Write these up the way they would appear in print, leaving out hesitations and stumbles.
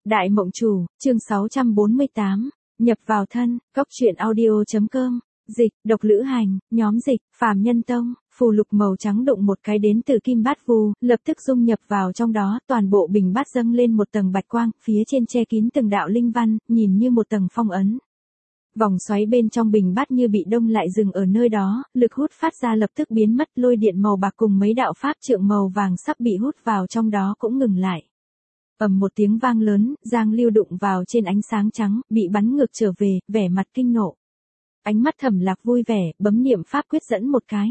Đại Mộng Chủ, chương 648, nhập vào thân, cốc truyện audio.com, dịch, độc lữ hành, nhóm dịch, phàm nhân tông, phù lục màu trắng đụng một cái đến từ kim bát vu, lập tức dung nhập vào trong đó, toàn bộ bình bát dâng lên một tầng bạch quang, phía trên che kín từng đạo linh văn, nhìn như một tầng phong ấn. Vòng xoáy bên trong bình bát như bị đông lại dừng ở nơi đó, lực hút phát ra lập tức biến mất, lôi điện màu bạc cùng mấy đạo pháp trượng màu vàng sắp bị hút vào trong đó cũng ngừng lại. Ầm một tiếng vang lớn, Giang Lưu đụng vào trên ánh sáng trắng, bị bắn ngược trở về, vẻ mặt kinh nộ. Ánh mắt Thẩm Lạc vui vẻ, bấm niệm pháp quyết dẫn một cái.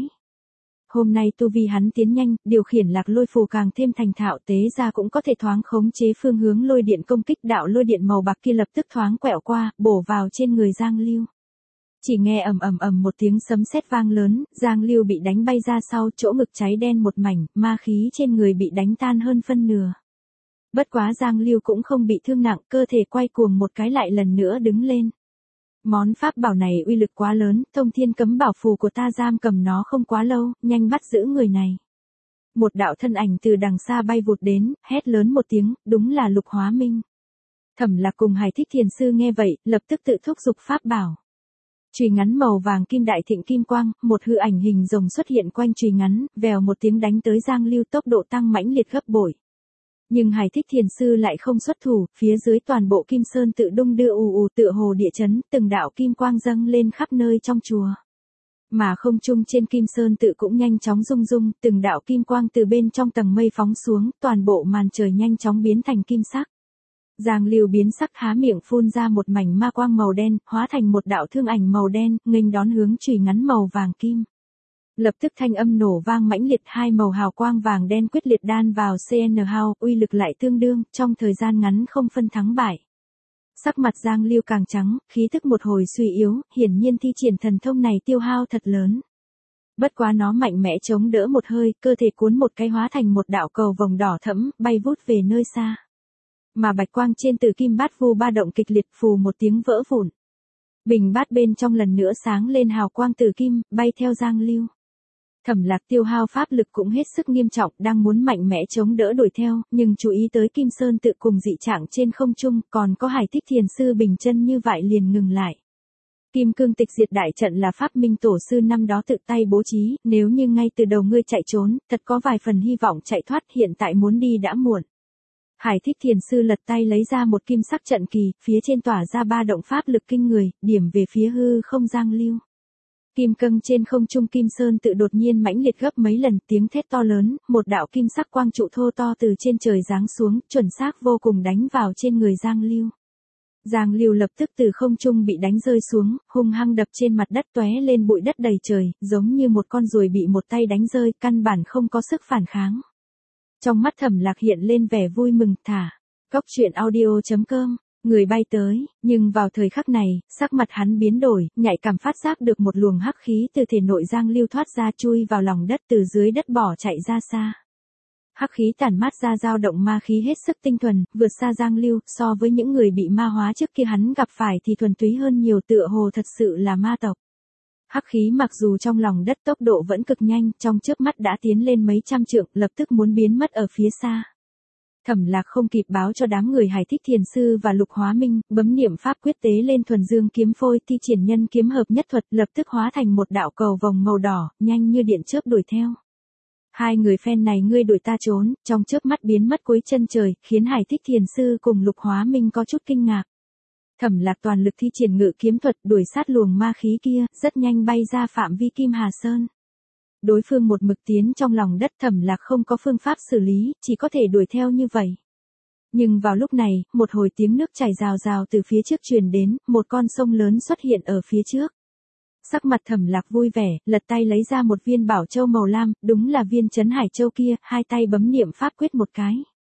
Hôm nay tu vi hắn tiến nhanh, điều khiển lạc lôi phù càng thêm thành thạo, tế ra cũng có thể thoáng khống chế phương hướng lôi điện công kích, đạo lôi điện màu bạc kia lập tức thoáng quẹo qua, bổ vào trên người Giang Lưu. Chỉ nghe ầm một tiếng sấm sét vang lớn, Giang Lưu bị đánh bay ra sau, chỗ ngực cháy đen một mảnh, ma khí trên người bị đánh tan hơn phân nửa. Bất quá Giang Lưu cũng không bị thương nặng, cơ thể quay cuồng một cái lại lần nữa đứng lên. Món pháp bảo này uy lực quá lớn, thông thiên cấm bảo phù của ta giam cầm nó không quá lâu, nhanh bắt giữ người này. Một đạo thân ảnh từ đằng xa bay vụt đến, hét lớn một tiếng, đúng là Lục Hóa Minh. Thẩm Lạc cùng Hải Thích Thiền Sư nghe vậy, lập tức tự thúc giục pháp bảo. Chùy ngắn màu vàng kim đại thịnh kim quang, một hư ảnh hình rồng xuất hiện quanh chùy ngắn, vèo một tiếng đánh tới Giang Lưu, tốc độ tăng mãnh liệt gấp bội. Nhưng Hải Thích Thiền Sư lại không xuất thủ, phía dưới toàn bộ kim sơn tự đung đưa ù tựa hồ địa chấn, từng đạo kim quang dâng lên khắp nơi trong chùa. Mà không trung trên kim sơn tự cũng nhanh chóng rung, từng đạo kim quang từ bên trong tầng mây phóng xuống, toàn bộ màn trời nhanh chóng biến thành kim sắc. Giang Lưu biến sắc há miệng phun ra một mảnh ma quang màu đen, hóa thành một đạo thương ảnh màu đen, nghênh đón hướng chùy ngắn màu vàng kim. Lập tức thanh âm nổ vang mãnh liệt, hai màu hào quang vàng đen quyết liệt đan vào CN Hao, uy lực lại tương đương, trong thời gian ngắn không phân thắng bại. Sắc mặt Giang Lưu càng trắng, khí thức một hồi suy yếu, hiển nhiên thi triển thần thông này tiêu hao thật lớn. Bất quá nó mạnh mẽ chống đỡ một hơi, cơ thể cuốn một cái hóa thành một đạo cầu vồng đỏ thẫm, bay vút về nơi xa. Mà bạch quang trên tử kim bát vu ba động kịch liệt, phù một tiếng vỡ vụn. Bình bát bên trong lần nữa sáng lên hào quang tử kim, bay theo Giang Lưu. Thẩm Lạc tiêu hao pháp lực cũng hết sức nghiêm trọng, đang muốn mạnh mẽ chống đỡ đuổi theo, nhưng chú ý tới Kim Sơn tự cùng dị trạng trên không trung, còn có Hải Thích Thiền Sư bình chân như vậy liền ngừng lại. Kim Cương Tịch Diệt Đại Trận là pháp minh tổ sư năm đó tự tay bố trí, nếu như ngay từ đầu ngươi chạy trốn, thật có vài phần hy vọng chạy thoát, hiện tại muốn đi đã muộn. Hải Thích Thiền Sư lật tay lấy ra một kim sắc trận kỳ, phía trên tỏa ra ba động pháp lực kinh người, điểm về phía hư không Giang Lưu. Kim cương trên không trung kim sơn tự đột nhiên mãnh liệt gấp mấy lần, tiếng thét to lớn, một đạo kim sắc quang trụ thô to từ trên trời giáng xuống, chuẩn xác vô cùng đánh vào trên người Giang Lưu. Giang Lưu lập tức từ không trung bị đánh rơi xuống, hung hăng đập trên mặt đất, tóe lên bụi đất đầy trời, giống như một con ruồi bị một tay đánh rơi, căn bản không có sức phản kháng. Trong mắt Thẩm Lạc hiện lên vẻ vui mừng, thả. Cốc truyện audio.com. Người bay tới, nhưng vào thời khắc này, sắc mặt hắn biến đổi, nhạy cảm phát giác được một luồng hắc khí từ thể nội Giang Lưu thoát ra, chui vào lòng đất, từ dưới đất bỏ chạy ra xa. Hắc khí tản mát ra dao động ma khí hết sức tinh thuần, vượt xa Giang Lưu, so với những người bị ma hóa trước kia hắn gặp phải thì thuần túy hơn nhiều, tựa hồ thật sự là ma tộc. Hắc khí mặc dù trong lòng đất tốc độ vẫn cực nhanh, trong chớp mắt đã tiến lên mấy trăm trượng, lập tức muốn biến mất ở phía xa. Thẩm Lạc không kịp báo cho đám người Hải Thích Thiền Sư và Lục Hóa Minh, bấm niệm pháp quyết tế lên thuần dương kiếm phôi, thi triển nhân kiếm hợp nhất thuật, lập tức hóa thành một đạo cầu vồng màu đỏ, nhanh như điện chớp đuổi theo. Hai người phen này ngươi đuổi ta trốn, trong chớp mắt biến mất cuối chân trời, khiến Hải Thích Thiền Sư cùng Lục Hóa Minh có chút kinh ngạc. Thẩm Lạc toàn lực thi triển ngự kiếm thuật, đuổi sát luồng ma khí kia, rất nhanh bay ra phạm vi Kim Hà Sơn. Đối phương một mực tiến trong lòng đất, Thẩm Lạc không có phương pháp xử lý, chỉ có thể đuổi theo như vậy. Nhưng vào lúc này, một hồi tiếng nước chảy rào rào từ phía trước truyền đến, một con sông lớn xuất hiện ở phía trước. Sắc mặt Thẩm Lạc vui vẻ, lật tay lấy ra một viên bảo châu màu lam, đúng là viên Trấn Hải Châu kia, hai tay bấm niệm pháp quyết một cái.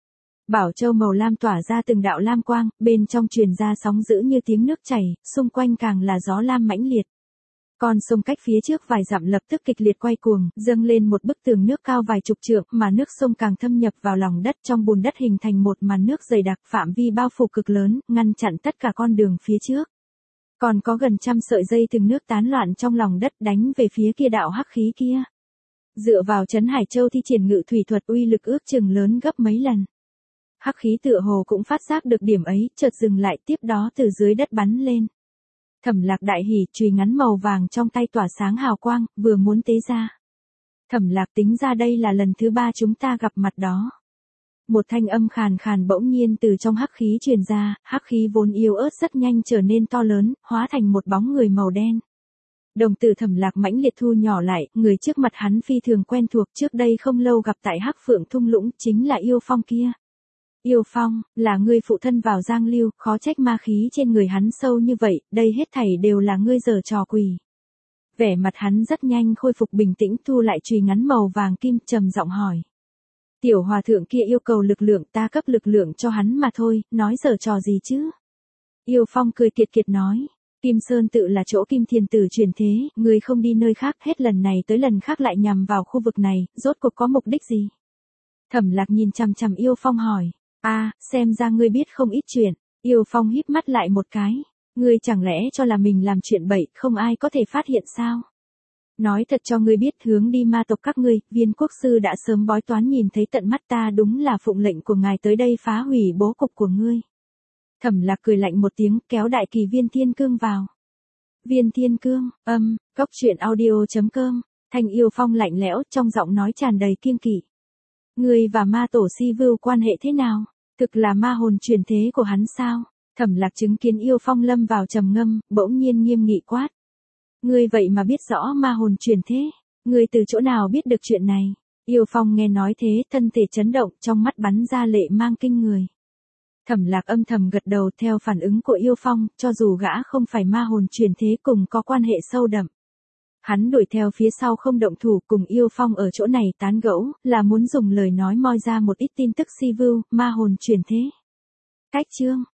Bảo châu màu lam tỏa ra từng đạo lam quang, bên trong truyền ra sóng dữ như tiếng nước chảy, xung quanh càng là gió lam mãnh liệt. Con sông cách phía trước vài dặm lập tức kịch liệt quay cuồng, dâng lên một bức tường nước cao vài chục trượng, mà nước sông càng thâm nhập vào lòng đất, trong bùn đất hình thành một màn nước dày đặc, phạm vi bao phủ cực lớn, ngăn chặn tất cả con đường phía trước. Còn có gần trăm sợi dây thừng nước tán loạn trong lòng đất đánh về phía kia đạo hắc khí kia. Dựa vào Trấn Hải Châu thi triển ngự thủy thuật, uy lực ước chừng lớn gấp mấy lần. Hắc khí tựa hồ cũng phát giác được điểm ấy, chợt dừng lại, tiếp đó từ dưới đất bắn lên. Thẩm Lạc đại hỉ, chùy ngắn màu vàng trong tay tỏa sáng hào quang, vừa muốn tế ra. Thẩm Lạc tính ra đây là lần thứ 3 chúng ta gặp mặt đó. Một thanh âm khàn khàn bỗng nhiên từ trong hắc khí truyền ra, hắc khí vốn yếu ớt rất nhanh trở nên to lớn, hóa thành một bóng người màu đen. Đồng tử Thẩm Lạc mãnh liệt thu nhỏ lại, người trước mặt hắn phi thường quen thuộc, trước đây không lâu gặp tại Hắc Phượng thung lũng, chính là Yêu Phong kia. Yêu Phong, là ngươi phụ thân vào Giang Lưu, khó trách ma khí trên người hắn sâu như vậy, đây hết thảy đều là ngươi giở trò quỷ. Vẻ mặt hắn rất nhanh khôi phục bình tĩnh, thu lại chùy ngắn màu vàng kim, trầm giọng hỏi. Tiểu hòa thượng kia yêu cầu lực lượng, ta cấp lực lượng cho hắn mà thôi, nói giở trò gì chứ? Yêu Phong cười kiệt kiệt nói. Kim Sơn tự là chỗ Kim Thiền Tử truyền thế, ngươi không đi nơi khác, hết lần này tới lần khác lại nhằm vào khu vực này, rốt cuộc có mục đích gì? Thẩm Lạc nhìn chằm chằm Yêu Phong hỏi. Xem ra ngươi biết không ít chuyện. Yêu Phong híp mắt lại một cái. Ngươi chẳng lẽ cho là mình làm chuyện bậy, không ai có thể phát hiện sao? Nói thật cho ngươi biết, hướng đi ma tộc các ngươi, Viên quốc sư đã sớm bói toán nhìn thấy tận mắt, ta đúng là phụng lệnh của ngài tới đây phá hủy bố cục của ngươi. Thẩm Lạc cười lạnh một tiếng, kéo đại kỳ Viên Thiên Cương vào. Viên Thiên Cương, Cốc truyện audio.com. Thanh Yêu Phong lạnh lẽo, trong giọng nói tràn đầy kiêng kỵ. Ngươi và ma tổ Si Vưu quan hệ thế nào? Thực là ma hồn truyền thế của hắn sao? Thẩm Lạc chứng kiến Yêu Phong lâm vào trầm ngâm, bỗng nhiên nghiêm nghị quát. Ngươi vậy mà biết rõ ma hồn truyền thế? Ngươi từ chỗ nào biết được chuyện này? Yêu Phong nghe nói thế, thân thể chấn động, trong mắt bắn ra lệ mang kinh người. Thẩm Lạc âm thầm gật đầu theo phản ứng của Yêu Phong, cho dù gã không phải ma hồn truyền thế cùng có quan hệ sâu đậm. Hắn đuổi theo phía sau không động thủ, cùng Yêu Phong ở chỗ này tán gẫu, là muốn dùng lời nói moi ra một ít tin tức Si Vưu, ma hồn truyền thế. Cách chương